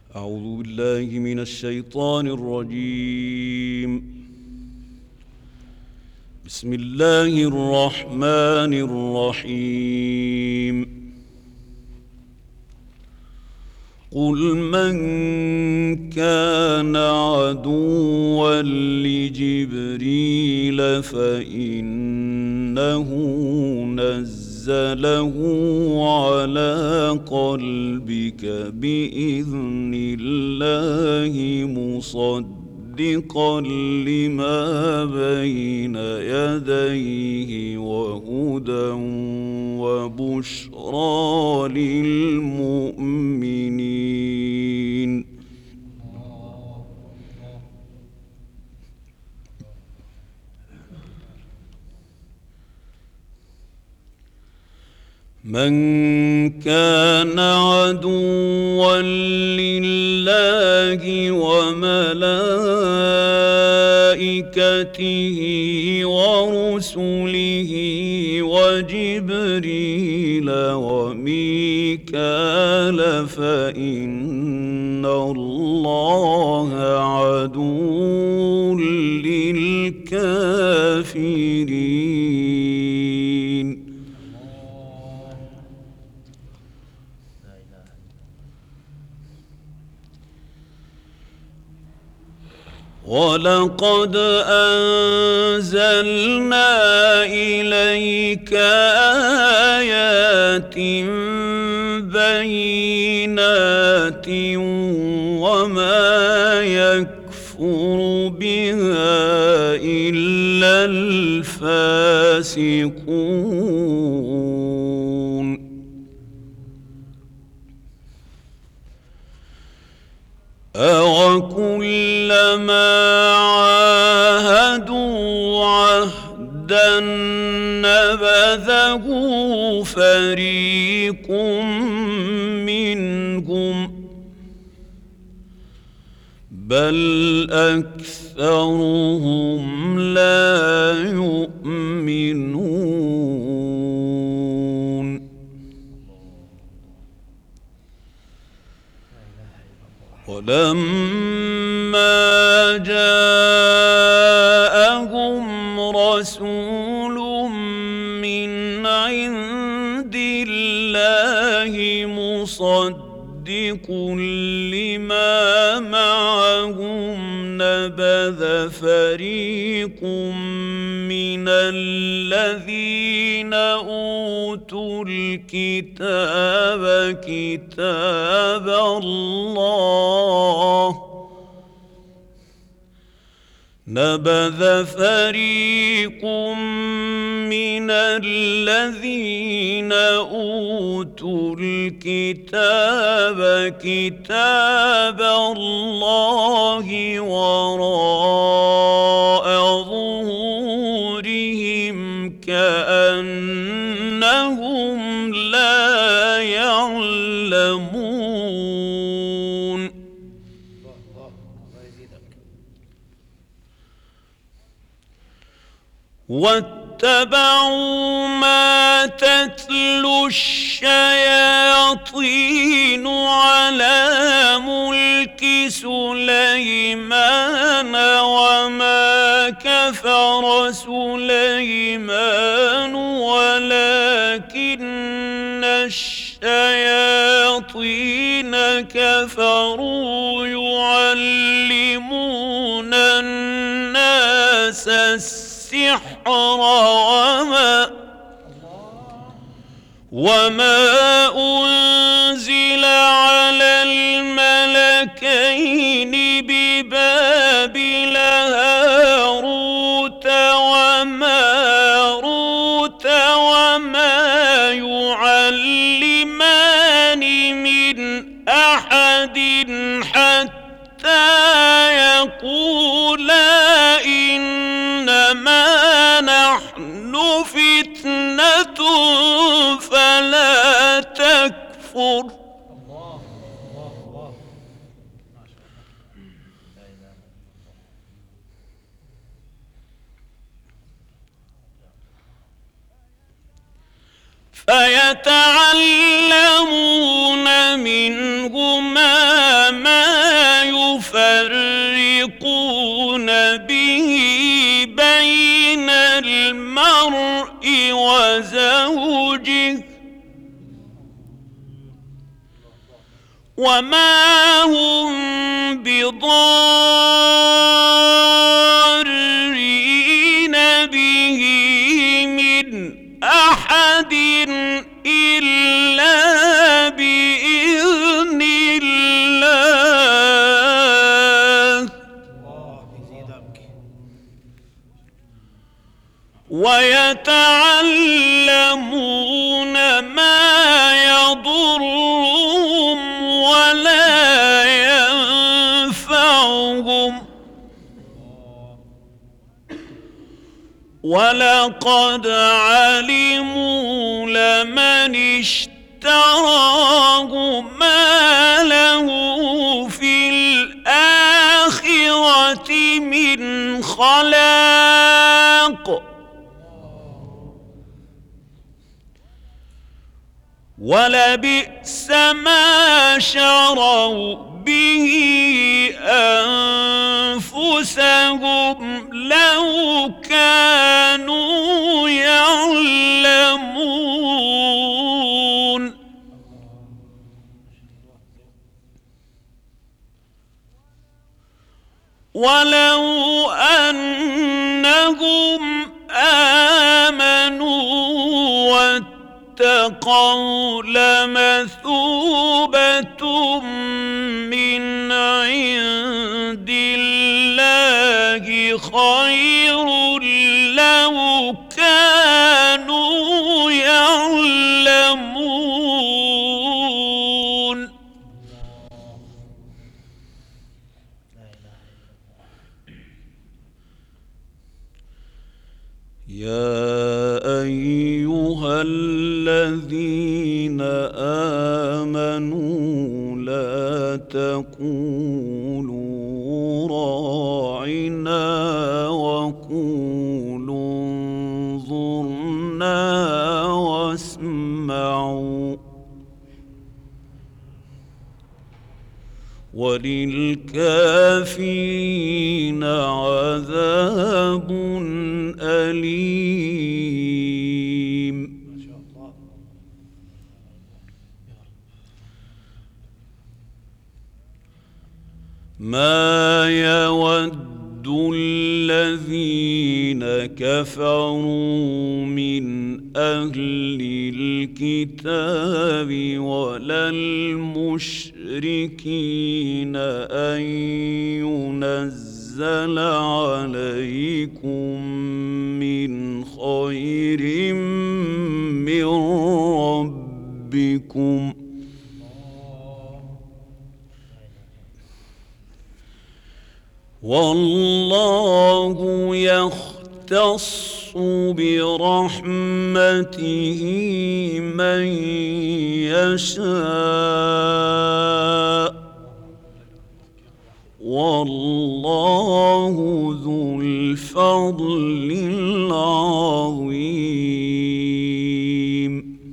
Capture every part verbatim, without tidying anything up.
أعوذ بالله من الشيطان الرجيم. بسم الله الرحمن الرحيم. قل من كان عدوا لجبريل فإنه نزله على قلبك بإذن الله مصدقا لما بين يديه وهدى وبشرى للمؤمنين. من كان عدوا لله وملائكته ورسله وجبريل وميكال فإن الله عدو للكافرين. ولقد أنزلنا إليك آيات بينات وما يكفر بها إلا الفاسقون. أَوَكُلَّمَا عَاهَدُوا عَهْدًا نَبَذَهُ فَرِيقٌ مِّنْهُمْ بَلْ أَكْثَرُهُمْ لَا يُؤْمِنُونَ. ولما جاءهم رسول من عند الله مصدق لما معهم نبذ فريق من الذين أوتوا الكتاب كتاب الله نبذ فريق من الذين أوتوا الكتاب كتاب الله وراء ظهورهم كأنهم لا يعلمون. واتبعوا ما تتلو الشياطين على ملك سليمان وما كفر سليمان ولكن الشياطين كفروا يعلمون الناس السحر وما وما أنزل على الملكين ببابل هاروت وماروت وما يعلمان من أحد حتى يقولا إنما نحن فتنة فلا تكفر. فيتعلمون منهما ما وزوجه وما هم بضارين به من أحد إلا بإذن الله ويتعلمون ما يضرهم ولا ينفعهم ولقد علموا لمن اشتراه ما له في الآخرة من خلاق ولبئس ما شروا به أنفسهم لو كانوا يعلمون ولو أنهم آمنوا واتقوا لمثوبة من عند الله خير لو كانوا يعلمون يا أيها الذين آمنوا لا تقولوا راعنا وقولوا انظرنا واسمعوا وللكافرين عذاب أليم. ما يود الذين كفروا من أهل الكتاب ولا المشركين أن ينزل عليكم من خير من ربكم والله يختص برحمته من يشاء والله ذو الفضل العظيم.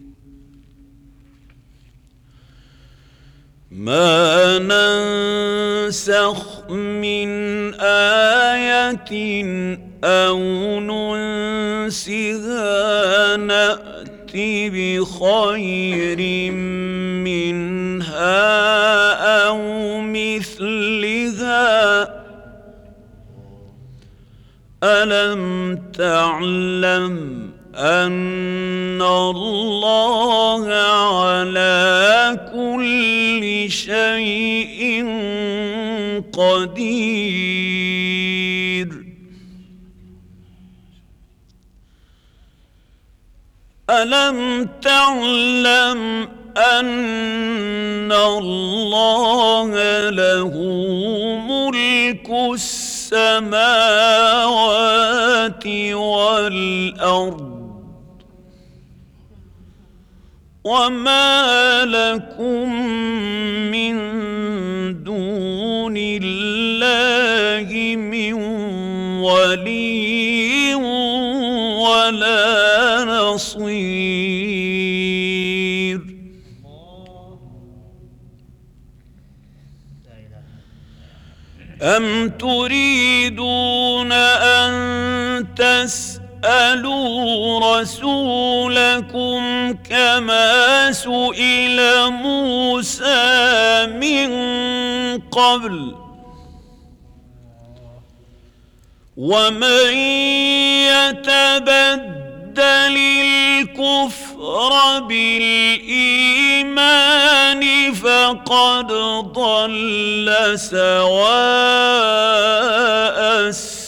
ما ننسخ من آية أو ننسها نأت بخير منها أو مثلها ألم تعلم أن الله على كل شيء قدير ألم تعلم أن الله له ملك السماوات والأرض وما لكم من دون الله من ولي ولا نصير. أم تريدون أن تسألوا تسألوا رسولكم كما سئل موسى من قبل ومن يتبدل الكفر بالإيمان فقد ضل سواء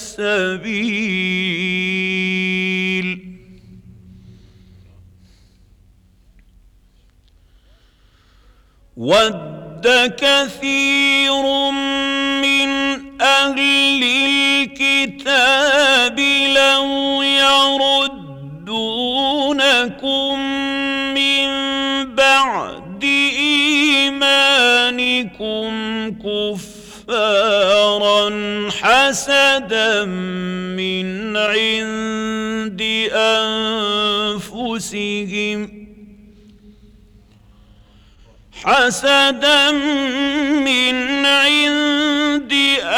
السبيل. ود كثير من أهل الكتاب لو يردونكم من بعد إيمانكم كفارا حسدا من عند أنفسهم حسدا من عند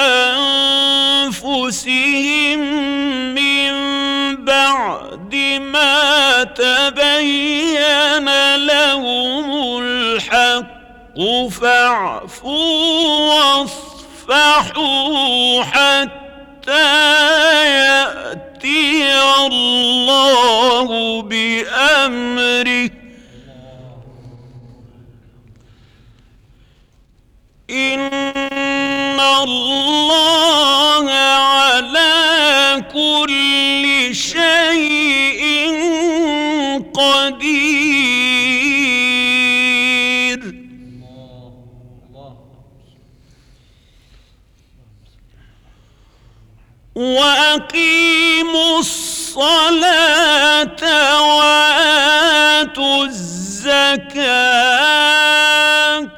أنفسهم من بعد ما تبين لهم الحق فاعفوا واصفحوا حتى يأتي الله بأمره إن الله على كل شيء قدير. وأقيموا الصلاة وآتوا الزكاة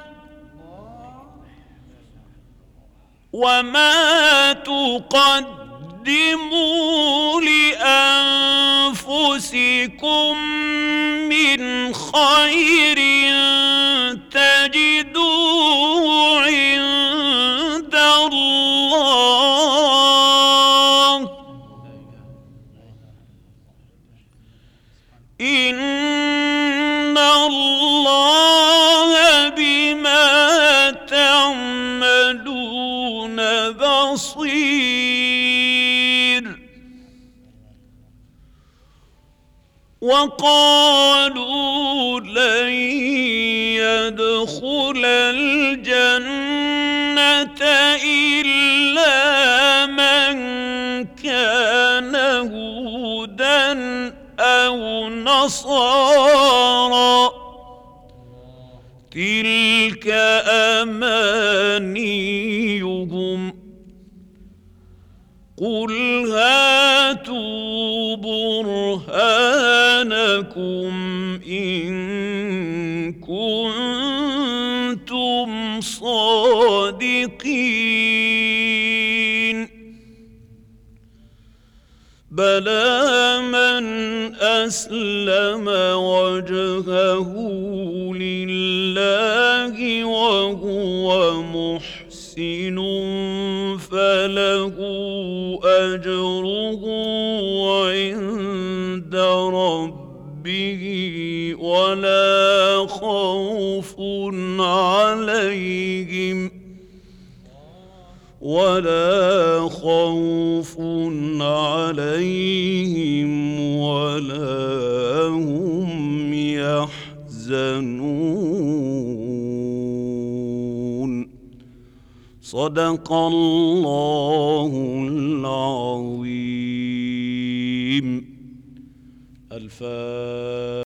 وما تقدموا لأنفسكم من خير تجدوه عند الله إن الله بما تعملون بصير. وقالوا لن يدخل الجنة إلا من كان هودا أو نصارى تلك أمانيهم قل هاتوا برهانكم إن كنتم صادقين. بلى من أسلم وجهه لله وهو محسن فله أجره عند ربه ولا خوف عليهم ولا خوف عليهم ولا هم يحزنون. صدق الله العظيم. الفاتحة.